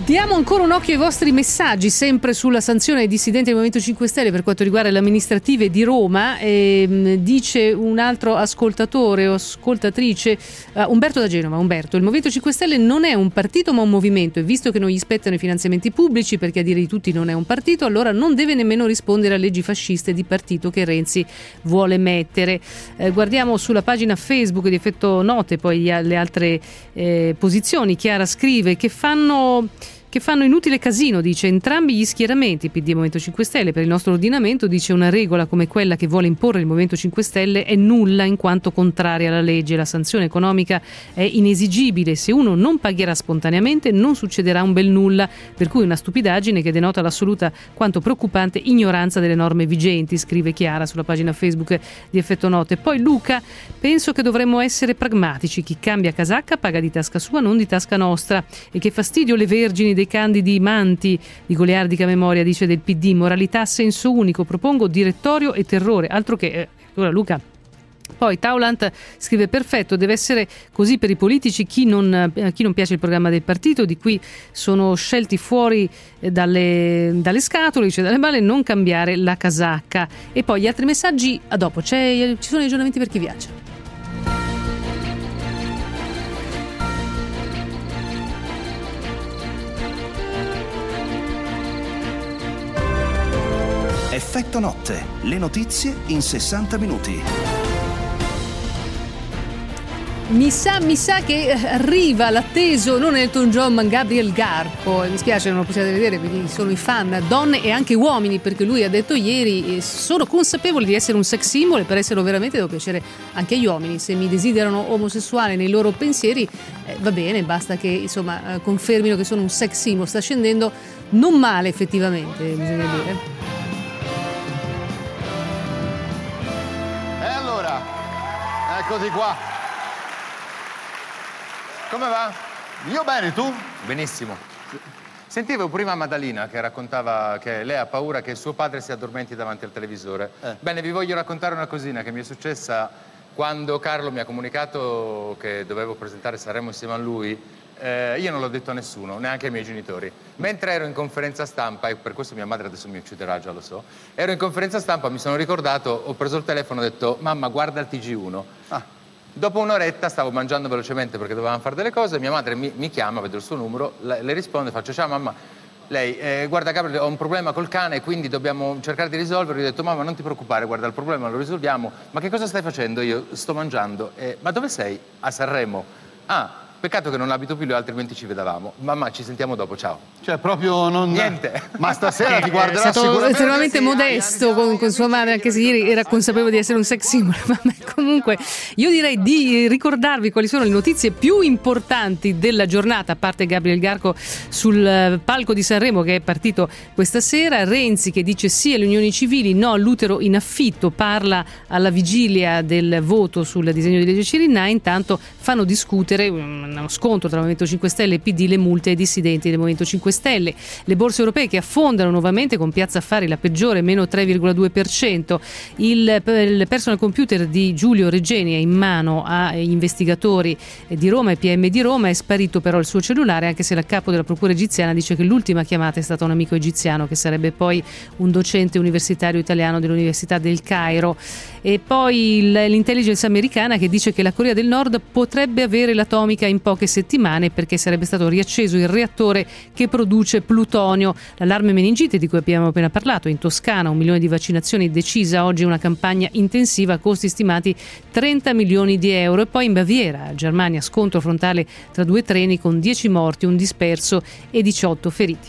Diamo ancora un occhio ai vostri messaggi, sempre sulla sanzione ai dissidenti del Movimento 5 Stelle per quanto riguarda le amministrative di Roma. Dice un altro ascoltatore o ascoltatrice, Umberto da Genova. Umberto, il Movimento 5 Stelle non è un partito ma un movimento, e visto che non gli spettano i finanziamenti pubblici, perché a dire di tutti non è un partito, allora non deve nemmeno rispondere a leggi fasciste di partito che Renzi vuole mettere. Guardiamo sulla pagina Facebook di Effetto Note poi le altre posizioni. Chiara scrive che fanno inutile casino, dice, entrambi gli schieramenti, PD e Movimento 5 Stelle. Per il nostro ordinamento, dice, una regola come quella che vuole imporre il Movimento 5 Stelle è nulla in quanto contraria alla legge. La sanzione economica è inesigibile, se uno non pagherà spontaneamente non succederà un bel nulla, per cui una stupidaggine che denota l'assoluta quanto preoccupante ignoranza delle norme vigenti, scrive Chiara sulla pagina Facebook di Effetto Note. Poi Luca, penso che dovremmo essere pragmatici, chi cambia casacca paga di tasca sua, non di tasca nostra, e che fastidio le vergini dei candidi manti di goliardica memoria, dice, del PD, moralità a senso unico, propongo direttorio e terrore, altro che allora Luca. Poi Taulant scrive perfetto, deve essere così per i politici, chi non piace il programma del partito, di cui sono scelti fuori dalle scatole, dice, dalle balle, non cambiare la casacca. E poi gli altri messaggi a dopo, ci sono gli aggiornamenti per chi viaggia. Effetto Notte, le notizie in 60 minuti. Mi sa che arriva l'atteso non Elton John ma Gabriel Garco. Mi spiace non lo possiate vedere perché sono i fan, donne e anche uomini, perché lui ha detto ieri sono consapevole di essere un sex symbol e per esserlo veramente devo piacere anche agli uomini. Se mi desiderano omosessuale nei loro pensieri va bene, basta che insomma confermino che sono un sex symbol. Sta scendendo non male effettivamente, bisogna dire. Eccoti qua. Come va? Io bene, tu? Benissimo. Sentivo prima Maddalena che raccontava che lei ha paura che suo padre si addormenti davanti al televisore. Bene, vi voglio raccontare una cosina che mi è successa quando Carlo mi ha comunicato che dovevo presentare Sanremo insieme a lui. Io non l'ho detto a nessuno, neanche ai miei genitori. Mentre ero in conferenza stampa, e per questo mia madre adesso mi ucciderà, già lo so, ero in conferenza stampa, mi sono ricordato, ho preso il telefono e ho detto mamma guarda il TG1. Dopo un'oretta stavo mangiando velocemente perché dovevamo fare delle cose, mia madre mi chiama, vedo il suo numero, le rispondo, faccio ciao mamma, lei guarda Gabriele ho un problema col cane quindi dobbiamo cercare di risolverlo. Io ho detto mamma non ti preoccupare, guarda il problema lo risolviamo. Ma che cosa stai facendo? Io sto mangiando. Ma dove sei? A Sanremo. Peccato che non abito più, altrimenti ci vedavamo. Mamma, ci sentiamo dopo, ciao. Cioè, proprio non... Niente. Ma stasera ti guarderà sicuramente. È stato estremamente modesto con sua madre, anche se ieri era consapevole di essere un sex symbol. Comunque, io direi di ricordarvi quali sono le notizie più importanti della giornata, a parte Gabriel Garco sul palco di Sanremo che è partito questa sera. Renzi che dice sì alle unioni civili, no all'utero in affitto, parla alla vigilia del voto sul disegno di legge Cirinnà. Intanto fanno discutere uno scontro tra Movimento 5 Stelle e PD, le multe ai dissidenti del Movimento 5 Stelle. Le borse europee che affondano nuovamente con Piazza Affari la peggiore, meno 3,2%. Il personal computer di Giulio Regeni è in mano agli investigatori di Roma e PM di Roma. È sparito però il suo cellulare, anche se la capo della procura egiziana dice che l'ultima chiamata è stata un amico egiziano che sarebbe poi un docente universitario italiano dell'Università del Cairo. E poi l'intelligence americana che dice che la Corea del Nord potrebbe avere l'atomica in poche settimane perché sarebbe stato riacceso il reattore che produce plutonio. L'allarme meningite di cui abbiamo appena parlato in Toscana, 1 milione di vaccinazioni, decisa oggi una campagna intensiva, costi stimati 30 milioni di euro. E poi in Baviera, Germania, scontro frontale tra due treni con 10 morti, un disperso e 18 feriti.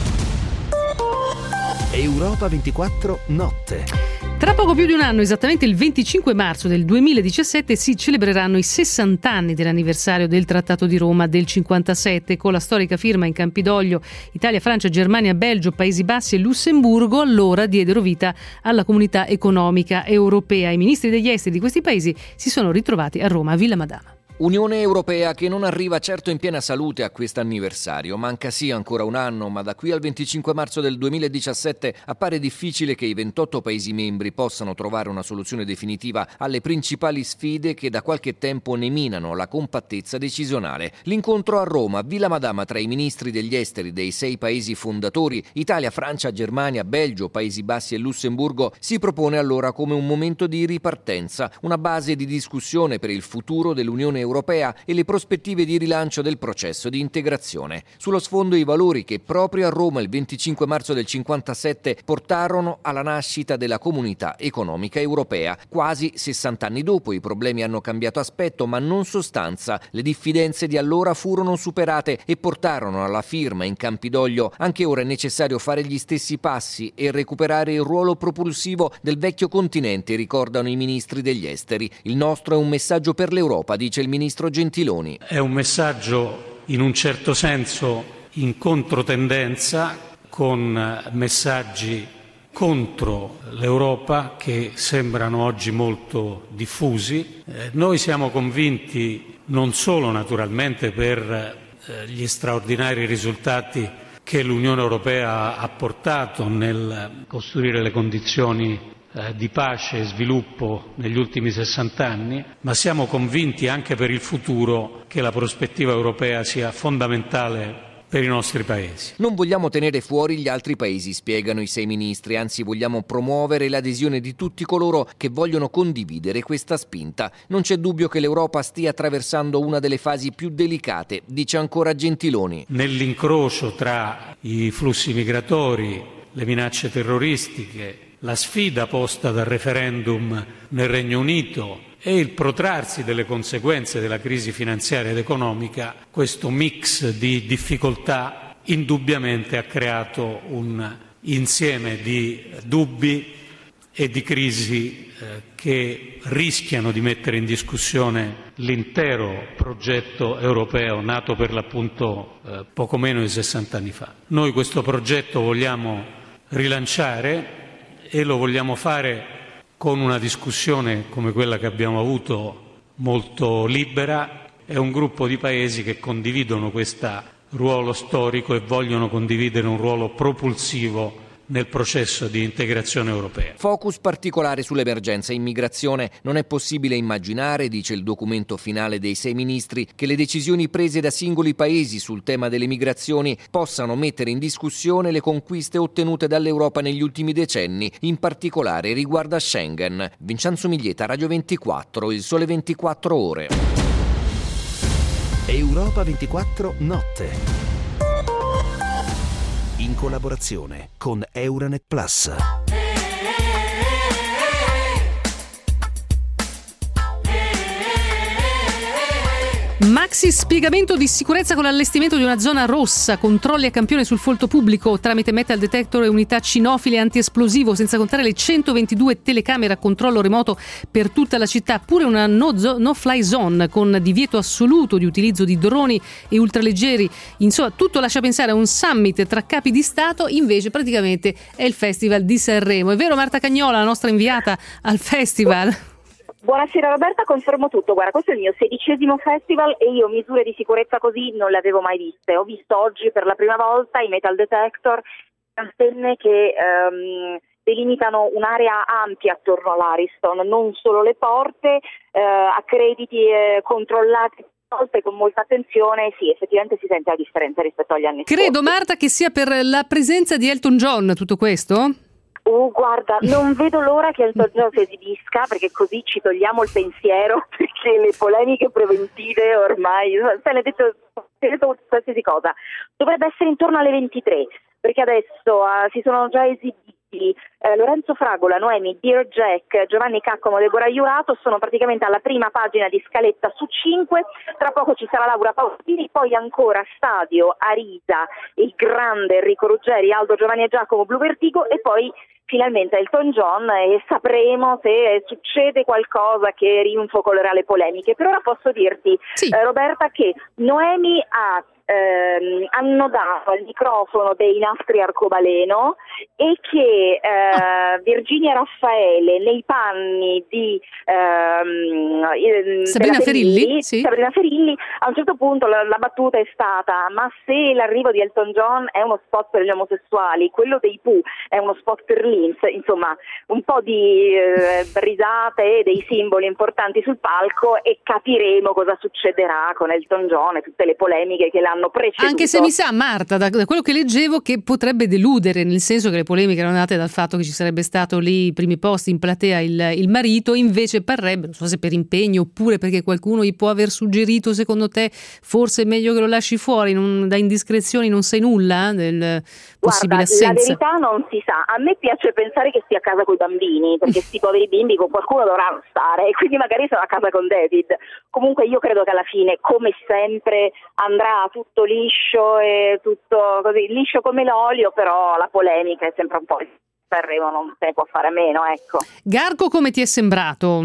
Europa 24 Notte. Tra poco più di un anno, esattamente il 25 marzo del 2017, si celebreranno i 60 anni dell'anniversario del Trattato di Roma del 57, con la storica firma in Campidoglio. Italia, Francia, Germania, Belgio, Paesi Bassi e Lussemburgo allora diedero vita alla Comunità Economica Europea. I ministri degli esteri di questi paesi si sono ritrovati a Roma, a Villa Madama. Unione Europea che non arriva certo in piena salute a questo anniversario. Manca sì ancora un anno, ma da qui al 25 marzo del 2017 appare difficile che i 28 Paesi membri possano trovare una soluzione definitiva alle principali sfide che da qualche tempo ne minano la compattezza decisionale. L'incontro a Roma, Villa Madama tra i ministri degli esteri dei 6 Paesi fondatori, Italia, Francia, Germania, Belgio, Paesi Bassi e Lussemburgo, si propone allora come un momento di ripartenza, una base di discussione per il futuro dell'Unione Europea e le prospettive di rilancio del processo di integrazione. Sullo sfondo i valori che proprio a Roma il 25 marzo del 57 portarono alla nascita della Comunità Economica Europea. Quasi 60 anni dopo i problemi hanno cambiato aspetto ma non sostanza. Le diffidenze di allora furono superate e portarono alla firma in Campidoglio. Anche ora è necessario fare gli stessi passi e recuperare il ruolo propulsivo del vecchio continente, ricordano i ministri degli esteri. Il nostro è un messaggio per l'Europa, dice il ministro Gentiloni. È un messaggio in un certo senso in controtendenza, con messaggi contro l'Europa che sembrano oggi molto diffusi. Noi siamo convinti non solo naturalmente per gli straordinari risultati che l'Unione Europea ha portato nel costruire le condizioni di pace e sviluppo negli ultimi 60 anni, ma siamo convinti anche per il futuro che la prospettiva europea sia fondamentale per i nostri paesi. Non vogliamo tenere fuori gli altri paesi, spiegano i 6 ministri, anzi vogliamo promuovere l'adesione di tutti coloro che vogliono condividere questa spinta. Non c'è dubbio che l'Europa stia attraversando una delle fasi più delicate, dice ancora Gentiloni. Nell'incrocio tra i flussi migratori, le minacce terroristiche, la sfida posta dal referendum nel Regno Unito e il protrarsi delle conseguenze della crisi finanziaria ed economica, questo mix di difficoltà indubbiamente ha creato un insieme di dubbi e di crisi che rischiano di mettere in discussione l'intero progetto europeo nato per l'appunto poco meno di 60 anni fa. Noi questo progetto vogliamo rilanciare e lo vogliamo fare con una discussione come quella che abbiamo avuto, molto libera. È un gruppo di paesi che condividono questo ruolo storico e vogliono condividere un ruolo propulsivo nel processo di integrazione europea. Focus particolare sull'emergenza immigrazione. Non è possibile immaginare, dice il documento finale dei 6 ministri, che le decisioni prese da singoli paesi sul tema delle migrazioni possano mettere in discussione le conquiste ottenute dall'Europa negli ultimi decenni, in particolare riguardo a Schengen. Vincenzo Miglieta, Radio 24, Il Sole 24 Ore. Europa 24 Notte. In collaborazione con Euronet Plus. Maxi spiegamento di sicurezza con l'allestimento di una zona rossa, controlli a campione sul folto pubblico tramite metal detector e unità cinofile antiesplosivo, senza contare le 122 telecamere a controllo remoto per tutta la città, pure una no-fly zone con divieto assoluto di utilizzo di droni e ultraleggeri. Insomma, tutto lascia pensare a un summit tra capi di Stato, invece praticamente è il Festival di Sanremo. È vero Marta Cagnola, la nostra inviata al festival? Buonasera Roberta, confermo tutto. Guarda, questo è il mio 16° festival e io misure di sicurezza così non le avevo mai viste. Ho visto oggi per la prima volta i metal detector, antenne che delimitano un'area ampia attorno all'Ariston, non solo le porte, accrediti controllati con molta attenzione. Sì, effettivamente si sente la differenza rispetto agli anni scorsi. Credo Marta che sia per la presenza di Elton John tutto questo? Guarda, non vedo l'ora che Elton John si esibisca, perché così ci togliamo il pensiero, perché le polemiche preventive ormai, se ne è detto qualsiasi cosa. Dovrebbe essere intorno alle 23, perché adesso si sono già esibiti Lorenzo Fragola, Noemi, Dear Jack, Giovanni Caccomo, Deborah Iurato, sono praticamente alla prima pagina di scaletta su 5, tra poco ci sarà Laura Pausini, poi ancora Stadio, Arisa, il grande Enrico Ruggeri, Aldo, Giovanni e Giacomo, Blue Vertigo e poi finalmente Elton John e sapremo se succede qualcosa che rinfocolerà le polemiche. Per ora posso dirti, sì. Roberta, che Noemi ha annodato al microfono dei nastri arcobaleno e che Virginia Raffaele nei panni di Sabrina Ferilli, sì. Sabrina Ferilli, a un certo punto la battuta è stata: ma se l'arrivo di Elton John è uno spot per gli omosessuali, quello dei Pooh è uno spot per Linz, insomma un po' di risate, dei simboli importanti sul palco, e capiremo cosa succederà con Elton John e tutte le polemiche che l'hanno preceduto. Anche se mi sa, Marta, da quello che leggevo, che potrebbe deludere, nel senso che le polemiche erano nate dal fatto che ci sarebbe stato lì i primi posti in platea il marito, invece parrebbe, non so se per impegno oppure perché qualcuno gli può aver suggerito, secondo te forse è meglio che lo lasci fuori, da indiscrezioni non sai nulla del possibile assenza. La verità non si sa, a me piace pensare che stia a casa con i bambini, perché sti poveri bimbi con qualcuno dovranno stare, e quindi magari sono a casa con David. Comunque io credo che alla fine, come sempre, andrà tutto liscio e tutto così, liscio come l'olio, però la polemica è sempre un po', Sanremo non se ne può fare a meno, ecco. Garco, come ti è sembrato?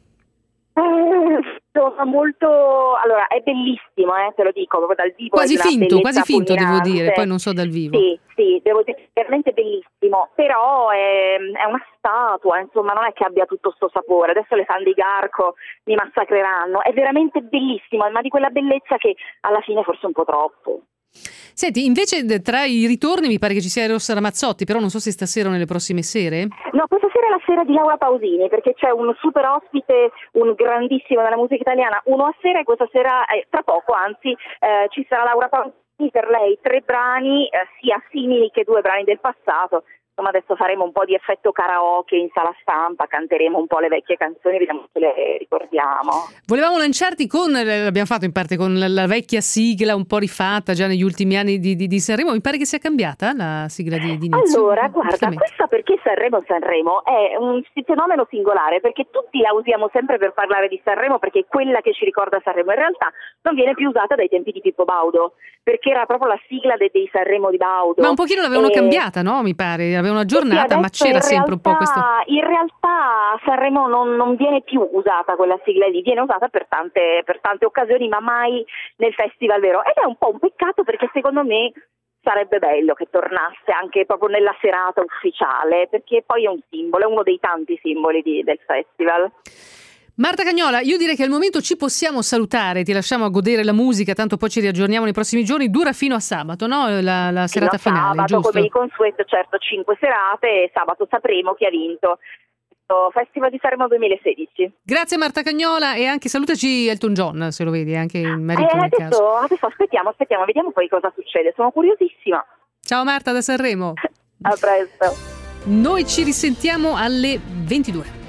Molto, allora è bellissimo, te lo dico, proprio dal vivo. Quasi finto fulminante. Devo dire, poi non so dal vivo. Sì, devo dire, veramente bellissimo, però è una statua, insomma, non è che abbia tutto sto sapore. Adesso le fan di Garco mi massacreranno, è veramente bellissimo, ma di quella bellezza che alla fine forse è un po' troppo. Senti, invece tra i ritorni mi pare che ci sia Rossa Ramazzotti, però non so se stasera o nelle prossime sere. No, questa sera è la sera di Laura Pausini, perché c'è un super ospite, un grandissimo della musica italiana, uno a sera, e questa sera, tra poco anzi, ci sarà Laura Pausini, per lei 3 brani, sia simili che 2 brani del passato. Insomma, adesso faremo un po' di effetto karaoke in sala stampa, canteremo un po' le vecchie canzoni, vediamo se le ricordiamo. Volevamo lanciarti l'abbiamo fatto in parte con la vecchia sigla un po' rifatta già negli ultimi anni di Sanremo. Mi pare che sia cambiata la sigla di inizio. Allora, guarda, questa perché Sanremo è un fenomeno singolare, perché tutti la usiamo sempre per parlare di Sanremo, perché è quella che ci ricorda Sanremo. In realtà non viene più usata dai tempi di Pippo Baudo, perché era proprio la sigla dei Sanremo di Baudo. Ma un pochino l'avevano cambiata, no? Mi pare, avevano aggiornata, sì, ma c'era sempre un po' questo. In realtà a Sanremo non viene più usata quella sigla lì, viene usata per tante occasioni, ma mai nel festival vero. Ed è un po' un peccato, perché secondo me sarebbe bello che tornasse anche proprio nella serata ufficiale, perché poi è un simbolo, è uno dei tanti simboli del festival. Marta Cagnola, io direi che al momento ci possiamo salutare, ti lasciamo a godere la musica, tanto poi ci riaggiorniamo nei prossimi giorni. Dura fino a sabato, no? La serata finale, sabato, giusto? Come di consueto, certo, 5 serate, e sabato sapremo chi ha vinto il Festival di Sanremo 2016. Grazie Marta Cagnola, e anche salutaci Elton John, se lo vedi, anche il marito nel caso. Adesso aspettiamo, vediamo poi cosa succede, sono curiosissima. Ciao Marta da Sanremo. A presto. Noi ci risentiamo alle 22.